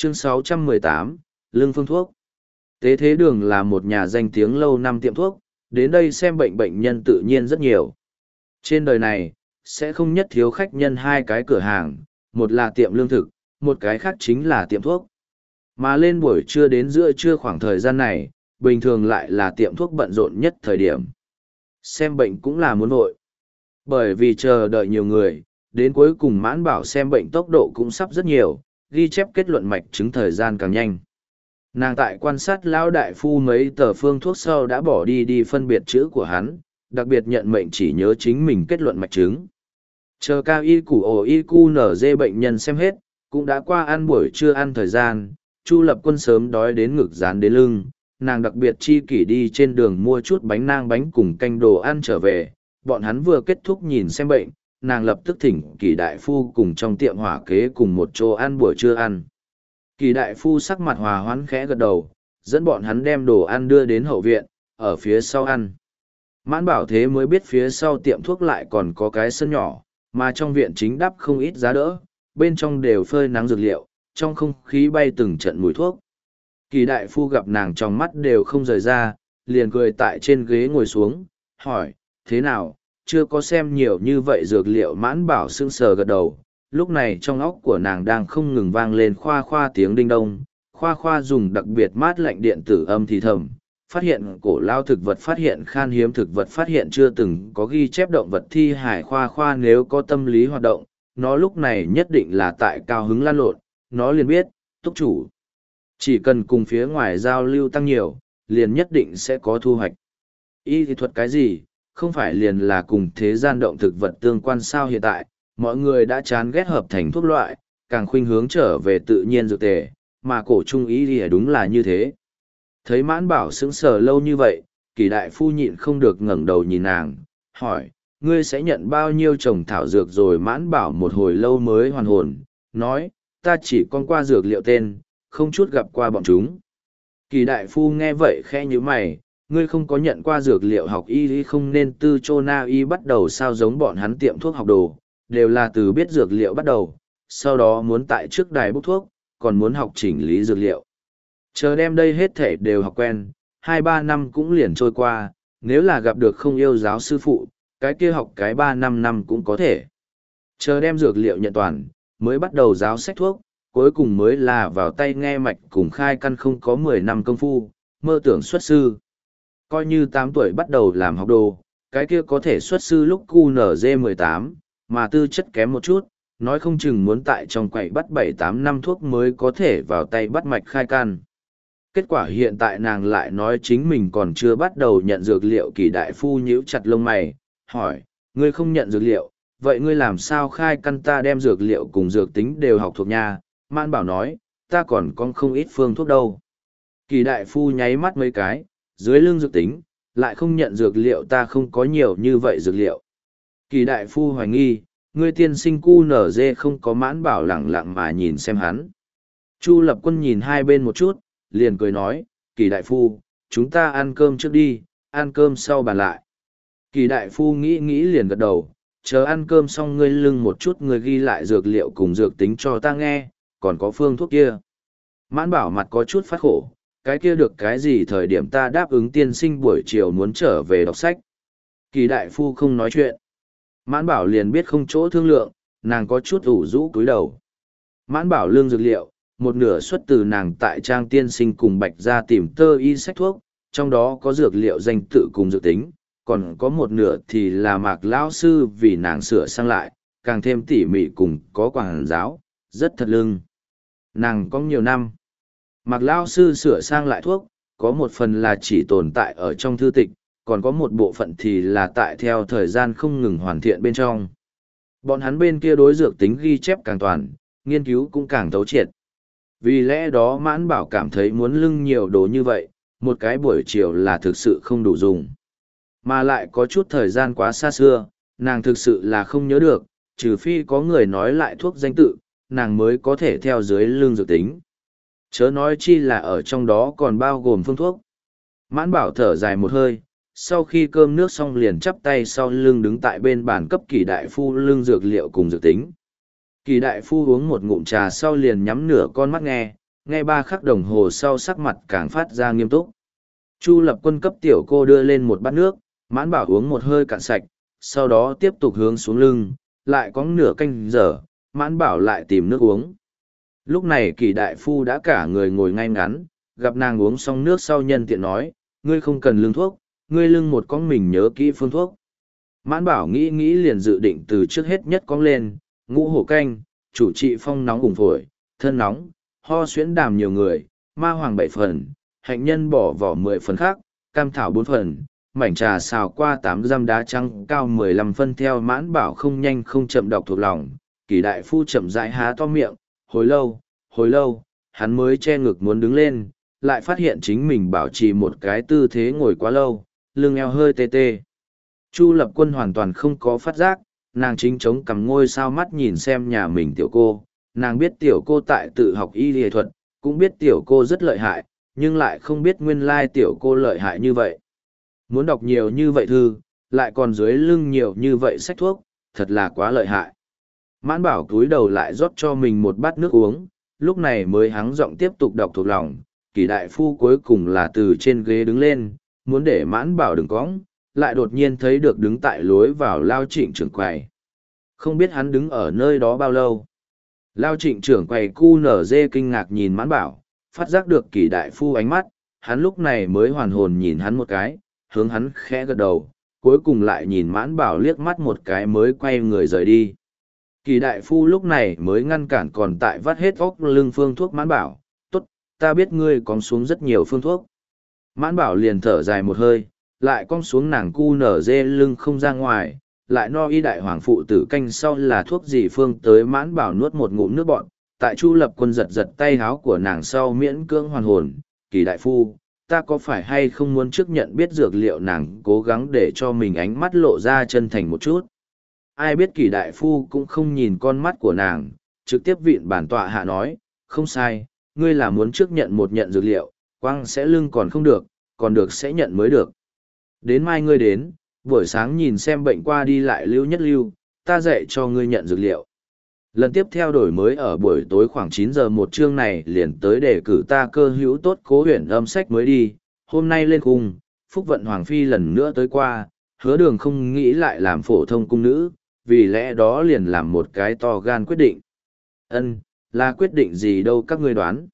Chương 618, Lương Phương Thuốc. Tế Thế Đường là một nhà danh tiếng lâu năm tiệm thuốc, đến đây xem bệnh bệnh nhân tự nhiên rất nhiều. Trên đời này, sẽ không nhất thiếu khách nhân hai cái cửa hàng, một là tiệm lương thực, một cái khác chính là tiệm thuốc. Mà lên buổi trưa đến giữa trưa khoảng thời gian này, bình thường lại là tiệm thuốc bận rộn nhất thời điểm. Xem bệnh cũng là muốn vội. Bởi vì chờ đợi nhiều người, đến cuối cùng Mãn Bảo xem bệnh tốc độ cũng sắp rất nhiều, ghi chép kết luận mạch chứng thời gian càng nhanh. Nàng tại quan sát lão đại phu mấy tờ phương thuốc sau đã bỏ đi phân biệt chữ của hắn, đặc biệt nhận mệnh chỉ nhớ chính mình kết luận mạch chứng. Chờ cao y củ ổ y cu nở dê bệnh nhân xem hết, cũng đã qua ăn buổi trưa ăn thời gian, Chu Lập Quân sớm đói đến ngực dán đến lưng, nàng đặc biệt chi kỷ đi trên đường mua chút bánh nang bánh cùng canh đồ ăn trở về, bọn hắn vừa kết thúc nhìn xem bệnh, nàng lập tức thỉnh Kỳ đại phu cùng trong tiệm hỏa kế cùng một chỗ ăn buổi trưa ăn. Kỳ đại phu sắc mặt hòa hoãn khẽ gật đầu, dẫn bọn hắn đem đồ ăn đưa đến hậu viện, ở phía sau ăn. Mãn Bảo thế mới biết phía sau tiệm thuốc lại còn có cái sân nhỏ, mà trong viện chính đắp không ít giá đỡ, bên trong đều phơi nắng dược liệu, trong không khí bay từng trận mùi thuốc. Kỳ đại phu gặp nàng trong mắt đều không rời ra, liền cười tại trên ghế ngồi xuống, hỏi, thế nào, chưa có xem nhiều như vậy dược liệu. Mãn Bảo sững sờ gật đầu, lúc này trong óc của nàng đang không ngừng vang lên khoa khoa tiếng đinh đông, khoa khoa dùng đặc biệt mát lạnh điện tử âm thì thầm, phát hiện cổ lao thực vật, phát hiện khan hiếm thực vật, phát hiện chưa từng có ghi chép động vật thi hải. Khoa khoa nếu có tâm lý hoạt động, nó lúc này nhất định là tại cao hứng lan lộn, nó liền biết, túc chủ. Chỉ cần cùng phía ngoài giao lưu tăng nhiều, liền nhất định sẽ có thu hoạch. Y thì thuật cái gì, không phải liền là cùng thế gian động thực vật tương quan sao? Hiện tại, mọi người đã chán ghét hợp thành thuốc loại, càng khuynh hướng trở về tự nhiên dược tề, mà cổ trung y thì đúng là như thế. Thấy Mãn Bảo sững sờ lâu như vậy, Kỳ đại phu nhịn không được ngẩng đầu nhìn nàng, hỏi, ngươi sẽ nhận bao nhiêu trồng thảo dược rồi? Mãn Bảo một hồi lâu mới hoàn hồn, nói, ta chỉ con qua dược liệu tên, không chút gặp qua bọn chúng. Kỳ đại phu nghe vậy khẽ nhíu mày, ngươi không có nhận qua dược liệu học y không nên tư chô na y bắt đầu sao? Giống bọn hắn tiệm thuốc học đồ, đều là từ biết dược liệu bắt đầu, sau đó muốn tại trước đài bốc thuốc, còn muốn học chỉnh lý dược liệu. Chờ đem đây hết thể đều học quen, 2-3 năm cũng liền trôi qua, nếu là gặp được không yêu giáo sư phụ, cái kia học cái 3-5 năm cũng có thể. Chờ đem dược liệu nhận toàn, mới bắt đầu giáo sách thuốc, cuối cùng mới là vào tay nghe mạch cùng khai căn. Không có 10 năm công phu, mơ tưởng xuất sư. Coi như 8 tuổi bắt đầu làm học đồ, cái kia có thể xuất sư lúc QNZ 18, mà tư chất kém một chút, nói không chừng muốn tại trong quầy bắt 7-8 năm thuốc mới có thể vào tay bắt mạch khai căn. Kết quả hiện tại nàng lại nói chính mình còn chưa bắt đầu nhận dược liệu. Kỳ đại phu nhíu chặt lông mày, hỏi, ngươi không nhận dược liệu, vậy ngươi làm sao khai căn? Ta đem dược liệu cùng dược tính đều học thuộc nha. Mãn Bảo nói, ta còn có không ít phương thuốc đâu. Kỳ đại phu nháy mắt mấy cái, dưới lưng dược tính, lại không nhận dược liệu, ta không có nhiều như vậy dược liệu. Kỳ đại phu hoài nghi, ngươi tiên sinh cu nở dê không có. Mãn Bảo lẳng lặng mà nhìn xem hắn. Chu Lập Quân nhìn hai bên một chút, liền cười nói, Kỳ đại phu, chúng ta ăn cơm trước đi, ăn cơm sau bàn lại. Kỳ đại phu nghĩ nghĩ liền gật đầu, chờ ăn cơm xong ngươi lưng một chút, ngươi ghi lại dược liệu cùng dược tính cho ta nghe, còn có phương thuốc kia. Mãn Bảo mặt có chút phát khổ, cái kia được cái gì? Thời điểm ta đáp ứng tiên sinh buổi chiều muốn trở về đọc sách. Kỳ đại phu không nói chuyện. Mãn Bảo liền biết không chỗ thương lượng, nàng có chút ủ rũ cúi đầu. Mãn Bảo lương dược liệu, một nửa xuất từ nàng tại trang tiên sinh cùng Bạch ra tìm tơ y sách thuốc, trong đó có dược liệu danh tự cùng dược tính, còn có một nửa thì là Mạc lão sư vì nàng sửa sang lại, càng thêm tỉ mỉ cùng có quảng giáo, rất thật lưng. Nàng có nhiều năm. Mạc lão sư sửa sang lại thuốc, có một phần là chỉ tồn tại ở trong thư tịch, còn có một bộ phận thì là tại theo thời gian không ngừng hoàn thiện bên trong. Bọn hắn bên kia đối dược tính ghi chép càng toàn, nghiên cứu cũng càng thấu triệt. Vì lẽ đó Mãn Bảo cảm thấy muốn lưng nhiều đồ như vậy, một cái buổi chiều là thực sự không đủ dùng. Mà lại có chút thời gian quá xa xưa, nàng thực sự là không nhớ được, trừ phi có người nói lại thuốc danh tự, nàng mới có thể theo dưới lưng dược tính. Chớ nói chi là ở trong đó còn bao gồm phương thuốc. Mãn Bảo thở dài một hơi, sau khi cơm nước xong liền chắp tay sau lưng đứng tại bên bàn cấp Kỳ đại phu lưng dược liệu cùng dược tính. Kỳ đại phu uống một ngụm trà sau liền nhắm nửa con mắt nghe, Ngay 3 khắc đồng hồ sau sắc mặt càng phát ra nghiêm túc. Chu Lập Quân cấp tiểu cô đưa lên một bát nước, Mãn Bảo uống một hơi cạn sạch, sau đó tiếp tục hướng xuống lưng, lại có nửa canh giờ, Mãn Bảo lại tìm nước uống. Lúc này Kỳ đại phu đã cả người ngồi ngay ngắn, gặp nàng uống xong nước sau nhân tiện nói, ngươi không cần lưng thuốc, ngươi lưng một con mình nhớ kỹ phương thuốc. Mãn Bảo nghĩ nghĩ liền dự định từ trước hết nhất cong lên, ngũ hổ canh, chủ trị phong nóng cùng phổi, thân nóng, ho xuyễn đàm nhiều người, ma hoàng 7 phần, hạnh nhân bỏ vỏ 10 phần khác, cam thảo 4 phần, mảnh trà xào qua 8 giam đá trắng cao 15 phân theo Mãn Bảo không nhanh không chậm đọc thuộc lòng. Kỳ đại phu chậm rãi há to miệng, hồi lâu, hắn mới che ngực muốn đứng lên, lại phát hiện chính mình bảo trì một cái tư thế ngồi quá lâu, lưng eo hơi tê tê. Chu Lập Quân hoàn toàn không có phát giác, nàng chính chống cằm ngôi sao mắt nhìn xem nhà mình tiểu cô, nàng biết tiểu cô tại tự học y y thuật, cũng biết tiểu cô rất lợi hại, nhưng lại không biết nguyên lai tiểu cô lợi hại như vậy. Muốn đọc nhiều như vậy thư, lại còn dưới lưng nhiều như vậy sách thuốc, thật là quá lợi hại. Mãn Bảo cúi đầu lại rót cho mình một bát nước uống, lúc này mới hắng giọng tiếp tục đọc thuộc lòng. Kỳ đại phu cuối cùng là từ trên ghế đứng lên, muốn để Mãn Bảo đừng cõng, lại đột nhiên thấy được đứng tại lối vào Lao Trịnh trưởng quầy. Không biết hắn đứng ở nơi đó bao lâu. Lao Trịnh trưởng quầy cu nở dê kinh ngạc nhìn Mãn Bảo, phát giác được Kỳ đại phu ánh mắt, hắn lúc này mới hoàn hồn nhìn hắn một cái, hướng hắn khẽ gật đầu, cuối cùng lại nhìn Mãn Bảo liếc mắt một cái mới quay người rời đi. Kỳ đại phu lúc này mới ngăn cản còn tại vắt hết óc lưng phương thuốc. Mãn Bảo, tốt, ta biết ngươi cong xuống rất nhiều phương thuốc. Mãn Bảo liền thở dài một hơi, lại cong xuống nàng cu nở dê lưng không ra ngoài, lại no y đại hoàng phụ tử canh sau là thuốc gì phương tới. Mãn Bảo nuốt một ngụm nước bọn, tại Chu Lập Quân giật giật tay háo của nàng sau miễn cưỡng hoàn hồn. Kỳ đại phu, ta có phải hay không muốn trước nhận biết dược liệu? Nàng cố gắng để cho mình ánh mắt lộ ra chân thành một chút. Ai biết Kỳ đại phu cũng không nhìn con mắt của nàng, trực tiếp vịn bản tọa hạ nói, không sai, ngươi là muốn trước nhận một nhận dược liệu, quăng sẽ lưng còn không được, còn được sẽ nhận mới được. Đến mai ngươi đến, buổi sáng nhìn xem bệnh qua đi lại lưu nhất lưu, ta dạy cho ngươi nhận dược liệu. Lần tiếp theo đổi mới ở buổi tối khoảng 9 giờ một chương này liền tới để cử ta cơ hữu tốt cố huyền âm sách mới đi, hôm nay lên cung, Phúc Vận Hoàng Phi lần nữa tới qua, Hứa Đường không nghĩ lại làm phổ thông cung nữ, vì lẽ đó liền làm một cái to gan quyết định. Ân, là quyết định gì đâu các ngươi đoán.